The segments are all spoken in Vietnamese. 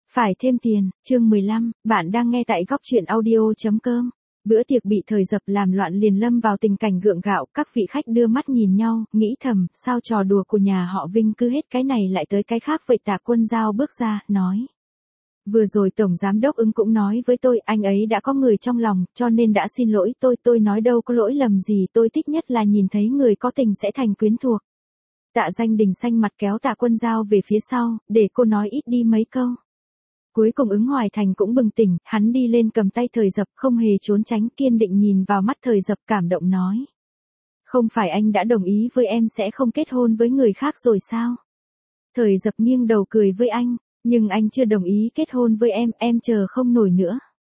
Phải thêm tiền, chương 15, bạn đang nghe tại góc chuyện audio.com. Bữa tiệc bị thời dập làm loạn liền lâm vào tình cảnh gượng gạo, các vị khách đưa mắt nhìn nhau, nghĩ thầm, sao trò đùa của nhà họ Vinh cứ hết cái này lại tới cái khác vậy. Tạ Quân Dao bước ra, nói. Vừa rồi Tổng Giám đốc Ứng cũng nói với tôi, anh ấy đã có người trong lòng, cho nên đã xin lỗi tôi nói đâu có lỗi lầm gì, tôi thích nhất là nhìn thấy người có tình sẽ thành quyến thuộc. Tạ Danh Đình xanh mặt kéo Tạ Quân Dao về phía sau, để cô nói ít đi mấy câu. Cuối cùng Ứng Hoài Thành cũng bừng tỉnh, hắn đi lên cầm tay thời dập, không hề trốn tránh, kiên định nhìn vào mắt thời dập, cảm động nói. Không phải anh đã đồng ý với em sẽ không kết hôn với người khác rồi sao? Thời dập nghiêng đầu cười với anh, nhưng anh chưa đồng ý kết hôn với em chờ không nổi nữa.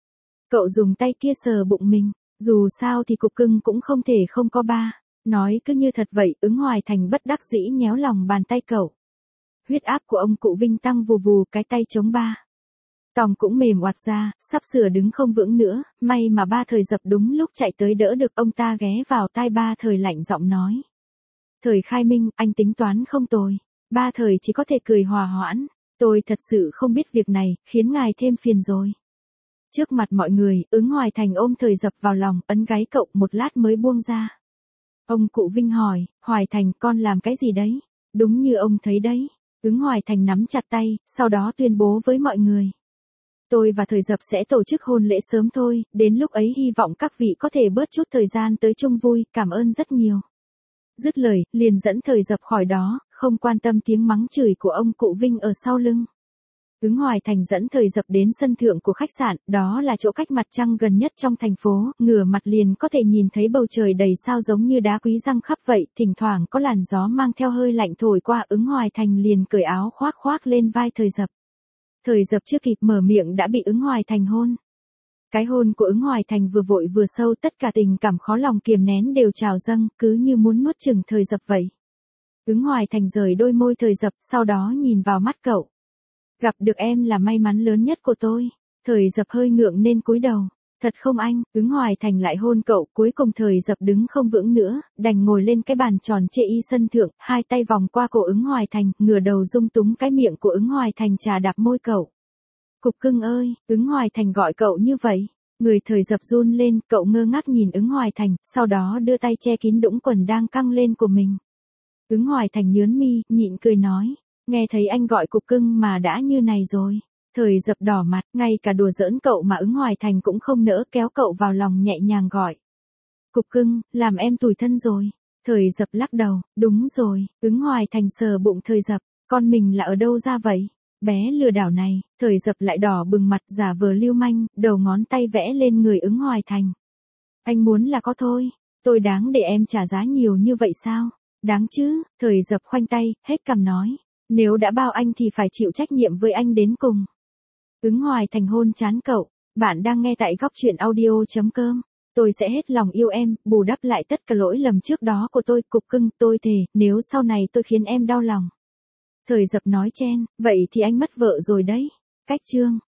Cậu dùng tay kia sờ bụng mình, dù sao thì cục cưng cũng không thể không có ba. Nói cứ như thật vậy, Ứng Hoài Thành bất đắc dĩ nhéo lòng bàn tay cậu. Huyết áp của ông cụ Vinh tăng vù vù, cái tay chống ba. Tòng cũng mềm oặt ra, sắp sửa đứng không vững nữa, may mà ba thời dập đúng lúc chạy tới đỡ được, ông ta ghé vào tai ba thời lạnh giọng nói. Thời Khai Minh, anh tính toán không tồi. Ba thời chỉ có thể cười hòa hoãn. Tôi thật sự không biết việc này, khiến ngài thêm phiền rồi. Trước mặt mọi người, Ứng Hoài Thành ôm thời dập vào lòng, ấn gáy cậu một lát mới buông ra. Ông cụ Vinh hỏi, Hoài Thành con làm cái gì đấy? Đúng như ông thấy đấy. Ứng Hoài Thành nắm chặt tay, sau đó tuyên bố với mọi người. Tôi và thời dập sẽ tổ chức hôn lễ sớm thôi, đến lúc ấy hy vọng các vị có thể bớt chút thời gian tới chung vui, cảm ơn rất nhiều. Dứt lời, liền dẫn thời dập khỏi đó, không quan tâm tiếng mắng chửi của ông cụ Vinh ở sau lưng. Ứng Hoài Thành dẫn thời dập đến sân thượng của khách sạn, đó là chỗ cách mặt trăng gần nhất trong thành phố, ngửa mặt liền có thể nhìn thấy bầu trời đầy sao giống như đá quý răng khắp vậy, thỉnh thoảng có làn gió mang theo hơi lạnh thổi qua. Ứng Hoài Thành liền cởi áo khoác lên vai thời dập. Thời dập chưa kịp mở miệng đã bị Ứng Hoài Thành hôn. Cái hôn của Ứng Hoài Thành vừa vội vừa sâu, tất cả tình cảm khó lòng kiềm nén đều trào dâng, cứ như muốn nuốt chửng thời dập vậy. Ứng Hoài Thành rời đôi môi thời dập, sau đó nhìn vào mắt cậu. Gặp được em là may mắn lớn nhất của tôi. Thời dập hơi ngượng nên cúi đầu. Thật không anh? Ứng Hoài Thành lại hôn cậu, cuối cùng thời dập đứng không vững nữa, đành ngồi lên cái bàn tròn chê y sân thượng, hai tay vòng qua cổ Ứng Hoài Thành, ngửa đầu dung túng cái miệng của Ứng Hoài Thành trà đạp môi cậu. Cục cưng ơi, Ứng Hoài Thành gọi cậu như vậy. Người thời dập run lên, cậu ngơ ngác nhìn Ứng Hoài Thành, sau đó đưa tay che kín đũng quần đang căng lên của mình. Ứng Hoài Thành nhớn mi, nhịn cười nói. Nghe thấy anh gọi cục cưng mà đã như này rồi. Thời dập đỏ mặt, ngay cả đùa giỡn cậu mà Ứng Hoài Thành cũng không nỡ, kéo cậu vào lòng nhẹ nhàng gọi. Cục cưng, làm em tủi thân rồi. Thời dập lắc đầu, đúng rồi. Ứng Hoài Thành sờ bụng thời dập, con mình là ở đâu ra vậy? Bé lừa đảo này. Thời dập lại đỏ bừng mặt, giả vờ lưu manh, đầu ngón tay vẽ lên người Ứng Hoài Thành. Anh muốn là có thôi. Tôi đáng để em trả giá nhiều như vậy sao? Đáng chứ. Thời dập khoanh tay, hết cằm nói. Nếu đã bao anh thì phải chịu trách nhiệm với anh đến cùng. Ứng Hoài Thành hôn chán cậu. Bạn đang nghe tại góc chuyện audio.com. Tôi sẽ hết lòng yêu em, bù đắp lại tất cả lỗi lầm trước đó của tôi. Cục cưng, tôi thề, nếu sau này tôi khiến em đau lòng. Thời dập nói chen, vậy thì anh mất vợ rồi đấy. Cách chương.